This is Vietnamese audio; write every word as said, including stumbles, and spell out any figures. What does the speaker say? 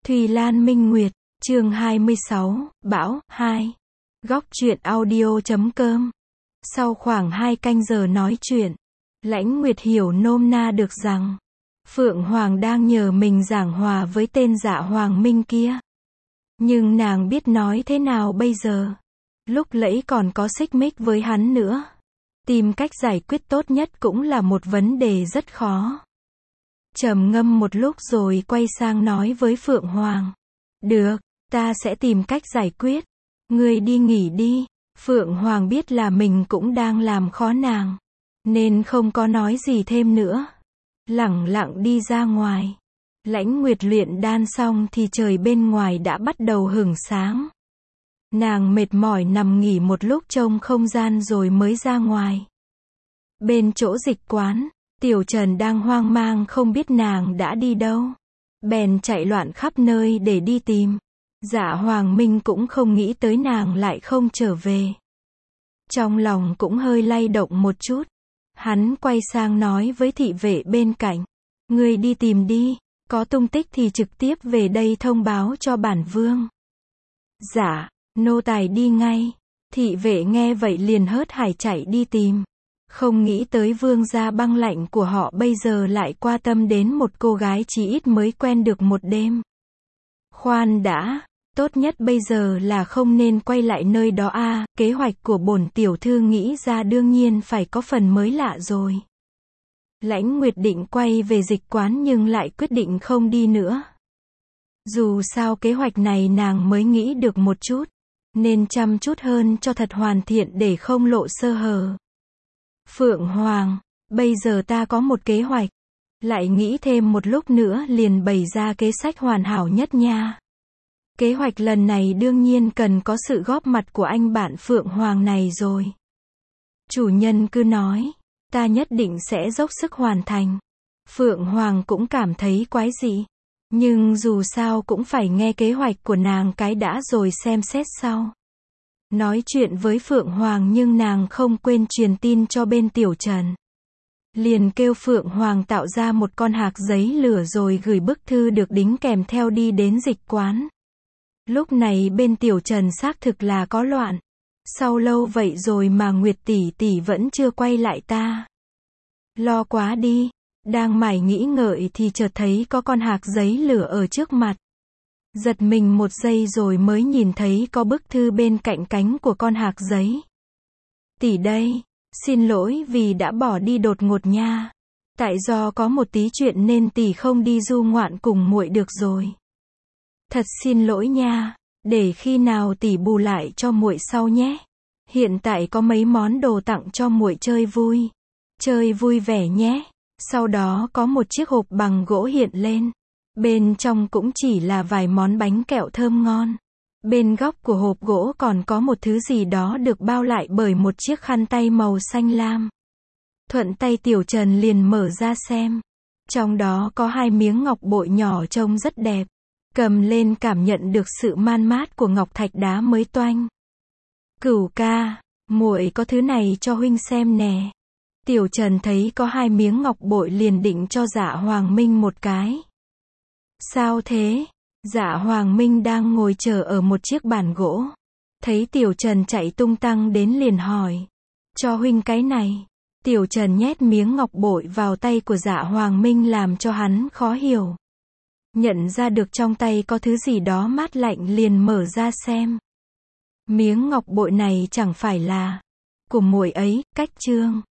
Thùy Lan Minh Nguyệt, chương hai mươi sáu, Bão, hai. Góc truyện audio chấm com. Sau khoảng hai canh giờ nói chuyện, Lãnh Nguyệt hiểu nôm na được rằng, Phượng Hoàng đang nhờ mình giảng hòa với tên Dạ Hoàng Minh kia. Nhưng nàng biết nói thế nào bây giờ? Lúc nãy còn có xích mích với hắn nữa. Tìm cách giải quyết tốt nhất cũng là một vấn đề rất khó. Trầm ngâm một lúc rồi quay sang nói với Phượng Hoàng. Được, ta sẽ tìm cách giải quyết. Ngươi đi nghỉ đi. Phượng Hoàng biết là mình cũng đang làm khó nàng, nên không có nói gì thêm nữa. Lẳng lặng đi ra ngoài. Lãnh Nguyệt luyện đan xong thì trời bên ngoài đã bắt đầu hửng sáng. Nàng mệt mỏi nằm nghỉ một lúc trong không gian rồi mới ra ngoài. Bên chỗ dịch quán, Tiểu Trần đang hoang mang không biết nàng đã đi đâu. Bèn chạy loạn khắp nơi để đi tìm. Dạ Hoàng Minh cũng không nghĩ tới nàng lại không trở về. Trong lòng cũng hơi lay động một chút. Hắn quay sang nói với thị vệ bên cạnh. Ngươi đi tìm đi, có tung tích thì trực tiếp về đây thông báo cho bản vương. Dạ, nô tài đi ngay. Thị vệ nghe vậy liền hớt hải chạy đi tìm. Không nghĩ tới vương gia băng lạnh của họ bây giờ lại qua tâm đến một cô gái chỉ ít mới quen được một đêm. Khoan đã, tốt nhất bây giờ là không nên quay lại nơi đó a. À, kế hoạch của bổn tiểu thư nghĩ ra đương nhiên phải có phần mới lạ rồi. Lãnh Nguyệt định quay về dịch quán nhưng lại quyết định không đi nữa. Dù sao kế hoạch này nàng mới nghĩ được một chút, nên chăm chút hơn cho thật hoàn thiện để không lộ sơ hở. Phượng Hoàng, bây giờ ta có một kế hoạch. Lại nghĩ thêm một lúc nữa liền bày ra kế sách hoàn hảo nhất nha. Kế hoạch lần này đương nhiên cần có sự góp mặt của anh bạn Phượng Hoàng này rồi. Chủ nhân cứ nói, ta nhất định sẽ dốc sức hoàn thành. Phượng Hoàng cũng cảm thấy quái dị. Nhưng dù sao cũng phải nghe kế hoạch của nàng cái đã rồi xem xét sau. Nói chuyện với Phượng Hoàng nhưng nàng không quên truyền tin cho bên Tiểu Trần. Liền kêu Phượng Hoàng tạo ra một con hạc giấy lửa rồi gửi bức thư được đính kèm theo đi đến dịch quán. Lúc này bên Tiểu Trần xác thực là có loạn. Sau lâu vậy rồi mà Nguyệt tỷ tỷ vẫn chưa quay lại ta. Lo quá đi. Đang mải nghĩ ngợi thì chợt thấy có con hạc giấy lửa ở trước mặt. Giật mình một giây rồi mới nhìn thấy có bức thư bên cạnh cánh của con hạc giấy. Tỷ đây, xin lỗi vì đã bỏ đi đột ngột nha. Tại do có một tí chuyện nên tỷ không đi du ngoạn cùng muội được rồi. Thật xin lỗi nha, để khi nào tỷ bù lại cho muội sau nhé. Hiện tại có mấy món đồ tặng cho muội chơi vui. Chơi vui vẻ nhé. Sau đó có một chiếc hộp bằng gỗ hiện lên. Bên trong cũng chỉ là vài món bánh kẹo thơm ngon. Bên góc của hộp gỗ còn có một thứ gì đó được bao lại bởi một chiếc khăn tay màu xanh lam. Thuận tay Tiểu Trần liền mở ra xem. Trong đó có hai miếng ngọc bội nhỏ trông rất đẹp. Cầm lên cảm nhận được sự man mát của ngọc thạch đá mới toanh. Cửu ca, muội có thứ này cho huynh xem nè. Tiểu Trần thấy có hai miếng ngọc bội liền định cho Dạ Hoàng Minh một cái. Sao thế? Dạ Hoàng Minh đang ngồi chờ ở một chiếc bàn gỗ. Thấy Tiểu Trần chạy tung tăng đến liền hỏi. Cho huynh cái này. Tiểu Trần nhét miếng ngọc bội vào tay của Dạ Hoàng Minh làm cho hắn khó hiểu. Nhận ra được trong tay có thứ gì đó mát lạnh liền mở ra xem. Miếng ngọc bội này chẳng phải là của muội ấy, Cách Trương.